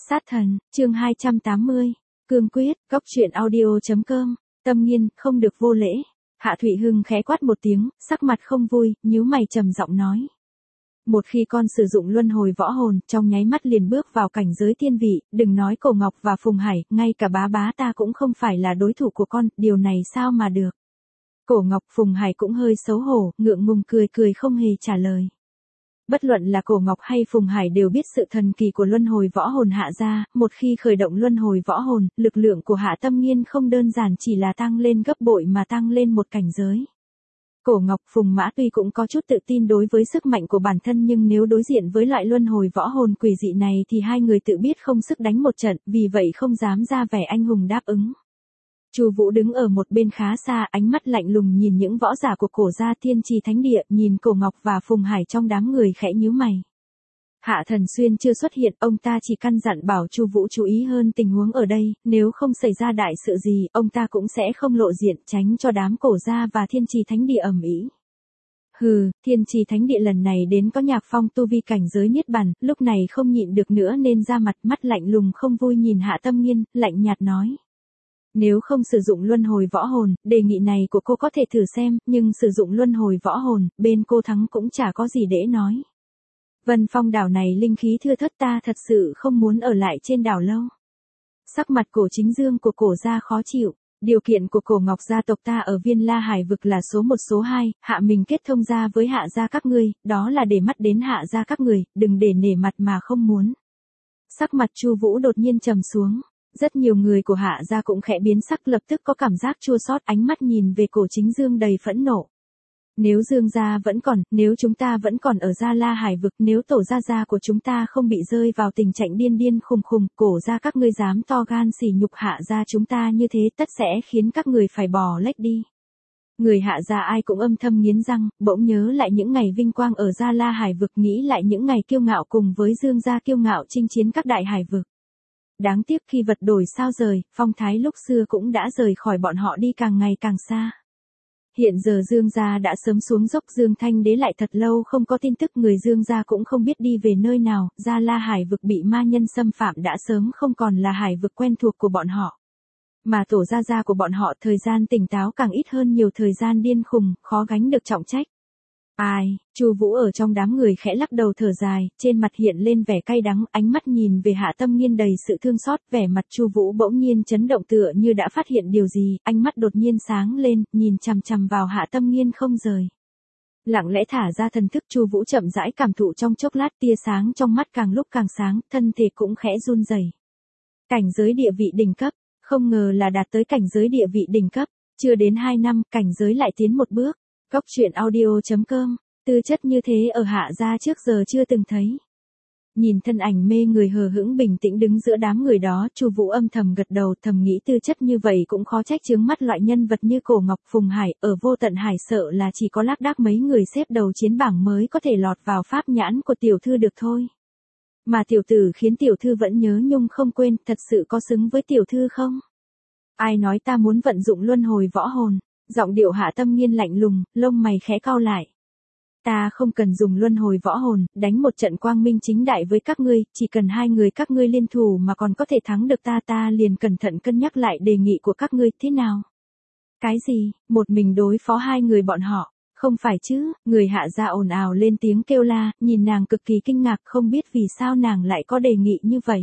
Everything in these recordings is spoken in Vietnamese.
Sát thần, chương 280. Cương quyết, góc truyện audio.com. Tâm Nghiên, không được vô lễ. Hạ Thụy Hưng khẽ quát một tiếng, sắc mặt không vui, nhíu mày trầm giọng nói. Một khi con sử dụng luân hồi võ hồn, trong nháy mắt liền bước vào cảnh giới thiên vị, đừng nói Cổ Ngọc và Phùng Hải, ngay cả bá bá ta cũng không phải là đối thủ của con, điều này sao mà được. Cổ Ngọc Phùng Hải cũng hơi xấu hổ, ngượng ngùng cười không hề trả lời. Bất luận là Cổ Ngọc hay Phùng Hải đều biết sự thần kỳ của luân hồi võ hồn Hạ gia, một khi khởi động luân hồi võ hồn, lực lượng của Hạ Tâm Nghiên không đơn giản chỉ là tăng lên gấp bội mà tăng lên một cảnh giới. Cổ Ngọc Phùng Mã tuy cũng có chút tự tin đối với sức mạnh của bản thân nhưng nếu đối diện với loại luân hồi võ hồn quỷ dị này thì hai người tự biết không sức đánh một trận, vì vậy không dám ra vẻ anh hùng đáp ứng. Chu Vũ đứng ở một bên khá xa, ánh mắt lạnh lùng nhìn những võ giả của Cổ gia Thiên Trì Thánh Địa, nhìn Cổ Ngọc và Phùng Hải trong đám người khẽ nhíu mày. Hạ Thần Xuyên chưa xuất hiện, ông ta chỉ căn dặn bảo Chu Vũ chú ý hơn tình huống ở đây, nếu không xảy ra đại sự gì, ông ta cũng sẽ không lộ diện, tránh cho đám Cổ gia và Thiên Trì Thánh Địa ầm ĩ. Hừ, Thiên Trì Thánh Địa lần này đến có Nhạc Phong tu vi cảnh giới niết bàn, lúc này không nhịn được nữa nên ra mặt, mắt lạnh lùng không vui nhìn Hạ Tâm Nghiên, lạnh nhạt nói. Nếu không sử dụng luân hồi võ hồn, đề nghị này của cô có thể thử xem, nhưng sử dụng luân hồi võ hồn, bên cô thắng cũng chả có gì để nói. Vân Phong đảo này linh khí thưa thớt, ta thật sự không muốn ở lại trên đảo lâu. Sắc mặt Cổ Chính Dương của Cổ gia khó chịu, điều kiện của Cổ Ngọc gia tộc ta ở Viên La Hải vực là số 1 số 2, hạ mình kết thông gia với Hạ gia các ngươi, đó là để mắt đến Hạ gia các người, đừng để nể mặt mà không muốn. Sắc mặt Chu Vũ đột nhiên trầm xuống. Rất nhiều người của Hạ gia cũng khẽ biến sắc, lập tức có cảm giác chua xót, ánh mắt nhìn về Cổ Chính Dương đầy phẫn nộ. Nếu Dương gia vẫn còn, nếu chúng ta vẫn còn ở Gia La Hải vực, nếu tổ gia của chúng ta không bị rơi vào tình trạng điên khùng, Cổ gia các ngươi dám to gan sỉ nhục Hạ gia chúng ta như thế, tất sẽ khiến các người phải bò lách đi. Người Hạ gia ai cũng âm thầm nghiến răng, bỗng nhớ lại những ngày vinh quang ở Gia La Hải vực, nghĩ lại những ngày kiêu ngạo cùng với Dương gia kiêu ngạo chinh chiến các đại hải vực. Đáng tiếc khi vật đổi sao rời, phong thái lúc xưa cũng đã rời khỏi bọn họ đi càng ngày càng xa. Hiện giờ Dương gia đã sớm xuống dốc, Dương Thanh Đế lại thật lâu không có tin tức, người Dương gia cũng không biết đi về nơi nào, Gia La Hải vực bị ma nhân xâm phạm đã sớm không còn là hải vực quen thuộc của bọn họ. Mà tổ gia của bọn họ thời gian tỉnh táo càng ít hơn nhiều, thời gian điên khùng, khó gánh được trọng trách. Ai, Chu Vũ ở trong đám người khẽ lắc đầu thở dài, trên mặt hiện lên vẻ cay đắng, ánh mắt nhìn về Hạ Tâm Nghiên đầy sự thương xót, vẻ mặt Chu Vũ bỗng nhiên chấn động tựa như đã phát hiện điều gì, ánh mắt đột nhiên sáng lên, nhìn chằm chằm vào Hạ Tâm Nghiên không rời. Lặng lẽ thả ra thần thức, Chu Vũ chậm rãi cảm thụ, trong chốc lát tia sáng trong mắt càng lúc càng sáng, thân thể cũng khẽ run rẩy. Cảnh giới địa vị đỉnh cấp, không ngờ là đạt tới cảnh giới địa vị đỉnh cấp, chưa đến 2 năm, cảnh giới lại tiến một bước. Góc truyện audio.com, tư chất như thế ở Hạ gia trước giờ chưa từng thấy. Nhìn thân ảnh mê người hờ hững bình tĩnh đứng giữa đám người đó, Chu Vũ âm thầm gật đầu, thầm nghĩ tư chất như vậy cũng khó trách chướng mắt loại nhân vật như Cổ Ngọc Phùng Hải, ở Vô Tận Hải sợ là chỉ có lác đác mấy người xếp đầu chiến bảng mới có thể lọt vào pháp nhãn của tiểu thư được thôi. Mà tiểu tử khiến tiểu thư vẫn nhớ nhung không quên, thật sự có xứng với tiểu thư không? Ai nói ta muốn vận dụng luân hồi võ hồn? Giọng điệu Hạ Tâm Nghiên lạnh lùng, lông mày khẽ cau lại. Ta không cần dùng luân hồi võ hồn, đánh một trận quang minh chính đại với các ngươi, chỉ cần hai người các ngươi liên thủ mà còn có thể thắng được ta liền cẩn thận cân nhắc lại đề nghị của các ngươi, thế nào? Cái gì, một mình đối phó hai người bọn họ? Không phải chứ, người Hạ gia ồn ào lên tiếng kêu la, nhìn nàng cực kỳ kinh ngạc, không biết vì sao nàng lại có đề nghị như vậy.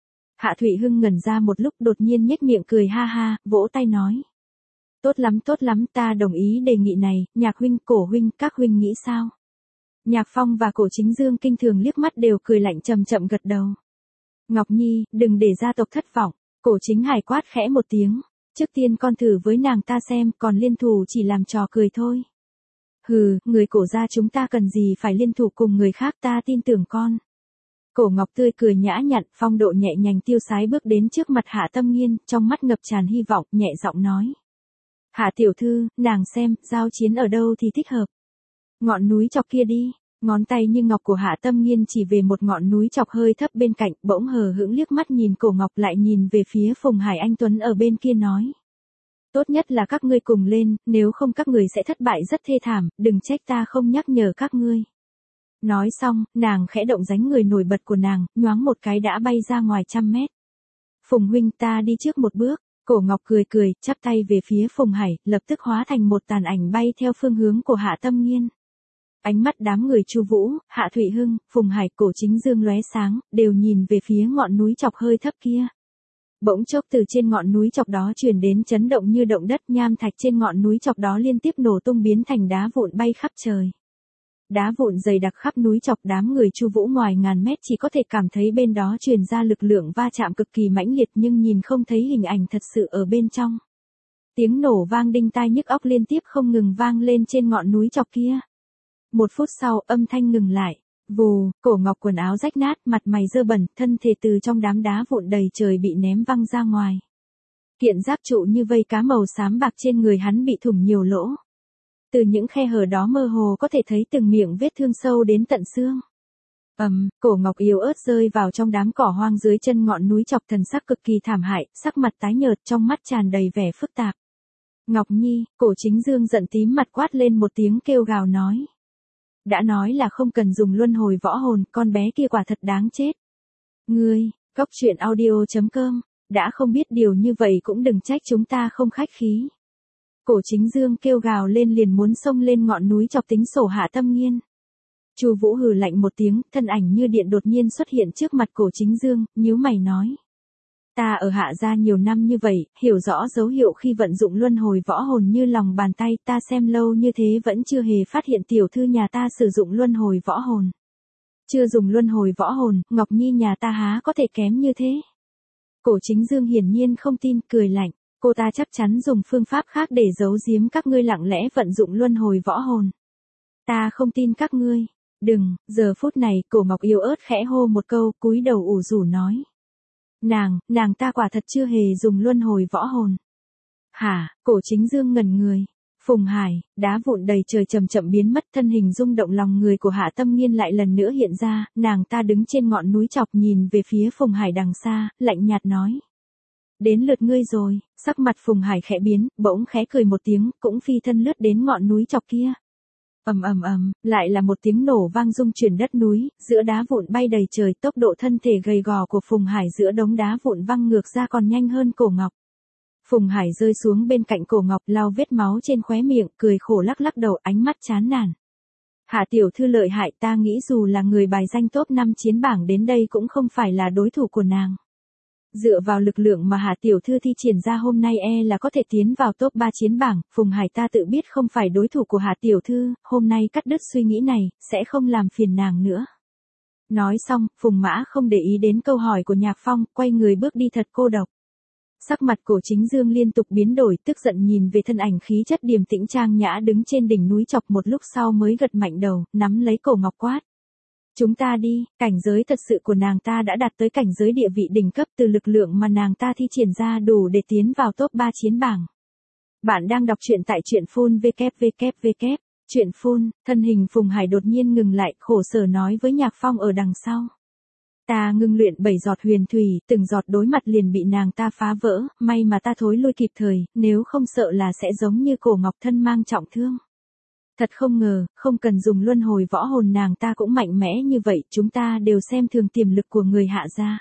Hạ Thụy Hưng ngẩn ra một lúc, đột nhiên nhếch miệng cười ha ha, vỗ tay nói. Tốt lắm, ta đồng ý đề nghị này, Nhạc huynh, Cổ huynh, các huynh nghĩ sao? Nhạc Phong và Cổ Chính Dương kinh thường liếc mắt đều cười lạnh chậm gật đầu. Ngọc Nhi, đừng để gia tộc thất vọng, Cổ Chính Hải quát khẽ một tiếng. Trước tiên con thử với nàng ta xem, còn liên thủ chỉ làm trò cười thôi. Hừ, người Cổ gia chúng ta cần gì phải liên thủ cùng người khác, ta tin tưởng con. Cổ Ngọc tươi cười nhã nhặn, phong độ nhẹ nhàng tiêu sái bước đến trước mặt Hạ Tâm Nghiên, trong mắt ngập tràn hy vọng, nhẹ giọng nói. Hạ tiểu thư, nàng xem, giao chiến ở đâu thì thích hợp. Ngọn núi chọc kia đi. Ngón tay như ngọc của Hạ Tâm Nghiên chỉ về một ngọn núi chọc hơi thấp bên cạnh, bỗng hờ hững liếc mắt nhìn Cổ Ngọc, lại nhìn về phía Phùng Hải Anh Tuấn ở bên kia nói. Tốt nhất là các ngươi cùng lên, nếu không các người sẽ thất bại rất thê thảm, đừng trách ta không nhắc nhở các ngươi. Nói xong, nàng khẽ động dáng người nổi bật của nàng, nhoáng một cái đã bay ra ngoài 100 mét. Phùng huynh ta đi trước một bước, Cổ Ngọc cười cười, chắp tay về phía Phùng Hải, lập tức hóa thành một tàn ảnh bay theo phương hướng của Hạ Tâm Nghiên. Ánh mắt đám người Chu Vũ, Hạ Thụy Hưng, Phùng Hải, Cổ Chính Dương lóe sáng, đều nhìn về phía ngọn núi chọc hơi thấp kia. Bỗng chốc từ trên ngọn núi chọc đó truyền đến chấn động như động đất, nham thạch trên ngọn núi chọc đó liên tiếp nổ tung biến thành đá vụn bay khắp trời. Đá vụn dày đặc khắp núi chọc, đám người Chu Vũ ngoài ngàn mét chỉ có thể cảm thấy bên đó truyền ra lực lượng va chạm cực kỳ mãnh liệt nhưng nhìn không thấy hình ảnh thật sự ở bên trong. Tiếng nổ vang đinh tai nhức óc liên tiếp không ngừng vang lên trên ngọn núi chọc kia. 1 phút sau, âm thanh ngừng lại. Vù, Cổ Ngọc quần áo rách nát, mặt mày dơ bẩn, thân thể từ trong đám đá vụn đầy trời bị ném văng ra ngoài. Kiện giáp trụ như vây cá màu xám bạc trên người hắn bị thủng nhiều lỗ. Từ những khe hở đó mơ hồ có thể thấy từng miệng vết thương sâu đến tận xương. Cổ Ngọc yếu ớt rơi vào trong đám cỏ hoang dưới chân ngọn núi chọc, thần sắc cực kỳ thảm hại, sắc mặt tái nhợt, trong mắt tràn đầy vẻ phức tạp. Ngọc Nhi, Cổ Chính Dương giận tím mặt quát lên một tiếng kêu gào nói. Đã nói là không cần dùng luân hồi võ hồn, con bé kia quả thật đáng chết. Ngươi, Cốc.audio.com, đã không biết điều như vậy cũng đừng trách chúng ta không khách khí. Cổ Chính Dương kêu gào lên liền muốn xông lên ngọn núi chọc tính sổ Hạ Tâm Nghiên. Chu Vũ hừ lạnh một tiếng, thân ảnh như điện đột nhiên xuất hiện trước mặt Cổ Chính Dương, nhíu mày nói. Ta ở Hạ gia nhiều năm như vậy, hiểu rõ dấu hiệu khi vận dụng luân hồi võ hồn như lòng bàn tay, ta xem lâu như thế vẫn chưa hề phát hiện tiểu thư nhà ta sử dụng luân hồi võ hồn. Chưa dùng luân hồi võ hồn, Ngọc Nhi nhà ta há có thể kém như thế. Cổ Chính Dương hiển nhiên không tin, cười lạnh. Cô ta chắc chắn dùng phương pháp khác để giấu giếm các ngươi lặng lẽ vận dụng luân hồi võ hồn. Ta không tin các ngươi. Đừng, giờ phút này, Cổ Ngọc yếu ớt khẽ hô một câu, cúi đầu ủ rũ nói. Nàng ta quả thật chưa hề dùng luân hồi võ hồn. Hả, Cổ Chính Dương ngẩn người. Phùng Hải, đá vụn đầy trời chậm chậm biến mất, thân hình rung động lòng người của Hạ Tâm Nghiên lại lần nữa hiện ra, nàng ta đứng trên ngọn núi chọc nhìn về phía Phùng Hải đằng xa, lạnh nhạt nói. Đến lượt ngươi rồi, sắc mặt Phùng Hải khẽ biến, bỗng khẽ cười một tiếng, cũng phi thân lướt đến ngọn núi chọc kia. Lại là một tiếng nổ vang rung chuyển đất núi, giữa đá vụn bay đầy trời, tốc độ thân thể gầy gò của Phùng Hải giữa đống đá vụn văng ngược ra còn nhanh hơn Cổ Ngọc. Phùng Hải rơi xuống bên cạnh Cổ Ngọc, lau vết máu trên khóe miệng, cười khổ lắc lắc đầu, ánh mắt chán nản. Hạ tiểu thư lợi hại, ta nghĩ dù là người bài danh top 5 chiến bảng đến đây cũng không phải là đối thủ của nàng. Dựa vào lực lượng mà Hạ tiểu thư thi triển ra hôm nay là có thể tiến vào top 3 chiến bảng, Phùng Hải ta tự biết không phải đối thủ của Hạ tiểu thư, hôm nay cắt đứt suy nghĩ này, sẽ không làm phiền nàng nữa. Nói xong, Phùng Mã không để ý đến câu hỏi của Nhạc Phong, quay người bước đi thật cô độc. Sắc mặt Cổ Chính Dương liên tục biến đổi, tức giận nhìn về thân ảnh khí chất điềm tĩnh trang nhã đứng trên đỉnh núi chọc, một lúc sau mới gật mạnh đầu, nắm lấy Cổ Ngọc quát. Chúng ta đi, cảnh giới thật sự của nàng ta đã đạt tới cảnh giới địa vị đỉnh cấp, từ lực lượng mà nàng ta thi triển ra đủ để tiến vào top 3 chiến bảng. Bạn đang đọc truyện tại truyện phun www. Truyện phun, thân hình Phùng Hải đột nhiên ngừng lại, khổ sở nói với Nhạc Phong ở đằng sau. Ta ngưng luyện 7 giọt huyền thủy, từng giọt đối mặt liền bị nàng ta phá vỡ, may mà ta thối lui kịp thời, nếu không sợ là sẽ giống như Cổ Ngọc thân mang trọng thương. Thật không ngờ, không cần dùng luân hồi võ hồn nàng ta cũng mạnh mẽ như vậy, chúng ta đều xem thường tiềm lực của người Hạ gia.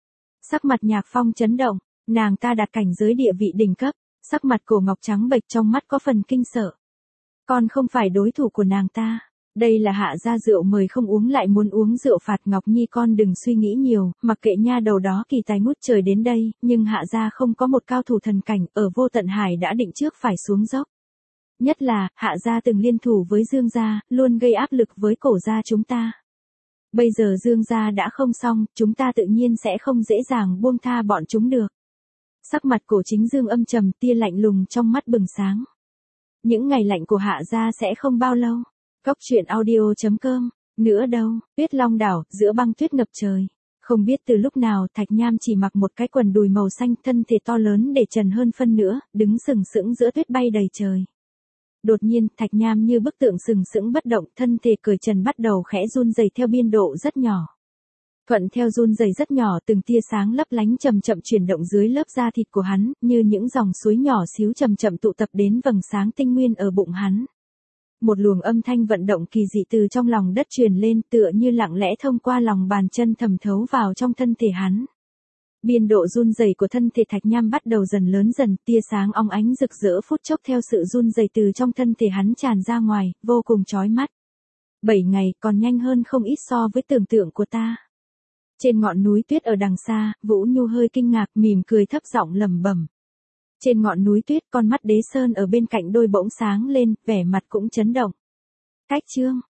Sắc mặt Nhạc Phong chấn động, nàng ta đạt cảnh giới địa vị đỉnh cấp, sắc mặt Cổ Ngọc trắng bệch, trong mắt có phần kinh sợ. Con không phải đối thủ của nàng ta. Đây là Hạ gia rượu mời không uống lại muốn uống rượu phạt, Ngọc Nhi con đừng suy nghĩ nhiều, mặc kệ nha đầu đó kỳ tài ngút trời đến đây, nhưng Hạ gia không có một cao thủ thần cảnh, ở Vô Tận Hải đã định trước phải xuống dốc. Nhất là, Hạ gia từng liên thủ với Dương gia, luôn gây áp lực với Cổ gia chúng ta. Bây giờ Dương gia đã không xong, chúng ta tự nhiên sẽ không dễ dàng buông tha bọn chúng được. Sắc mặt Cổ Chính Dương âm trầm, tia lạnh lùng trong mắt bừng sáng. Những ngày lạnh của Hạ gia sẽ không bao lâu. Cốc.audio.com, nữa đâu, Tuyết Long đảo, giữa băng tuyết ngập trời. Không biết từ lúc nào Thạch Nham chỉ mặc một cái quần đùi màu xanh, thân thể to lớn để trần hơn phân nữa, đứng sừng sững giữa tuyết bay đầy trời. Đột nhiên, Thạch Nham như bức tượng sừng sững bất động, thân thể cởi trần bắt đầu khẽ run rẩy theo biên độ rất nhỏ. Thuận theo run rẩy rất nhỏ, từng tia sáng lấp lánh chậm chậm chuyển động dưới lớp da thịt của hắn, như những dòng suối nhỏ xíu chậm chậm tụ tập đến vầng sáng tinh nguyên ở bụng hắn. một luồng âm thanh vận động kỳ dị từ trong lòng đất truyền lên, tựa như lặng lẽ thông qua lòng bàn chân thẩm thấu vào trong thân thể hắn. Biên độ run rẩy của thân thể Thạch Nham bắt đầu dần lớn dần, tia sáng óng ánh rực rỡ phút chốc theo sự run rẩy từ trong thân thể hắn tràn ra ngoài, vô cùng chói mắt. 7 ngày, còn nhanh hơn không ít so với tưởng tượng của ta. Trên ngọn núi tuyết ở đằng xa, Vũ Nhu hơi kinh ngạc, mỉm cười thấp giọng lẩm bẩm. Trên ngọn núi tuyết, con mắt Đế Sơn ở bên cạnh đôi bỗng sáng lên, vẻ mặt cũng chấn động. Cách Trương,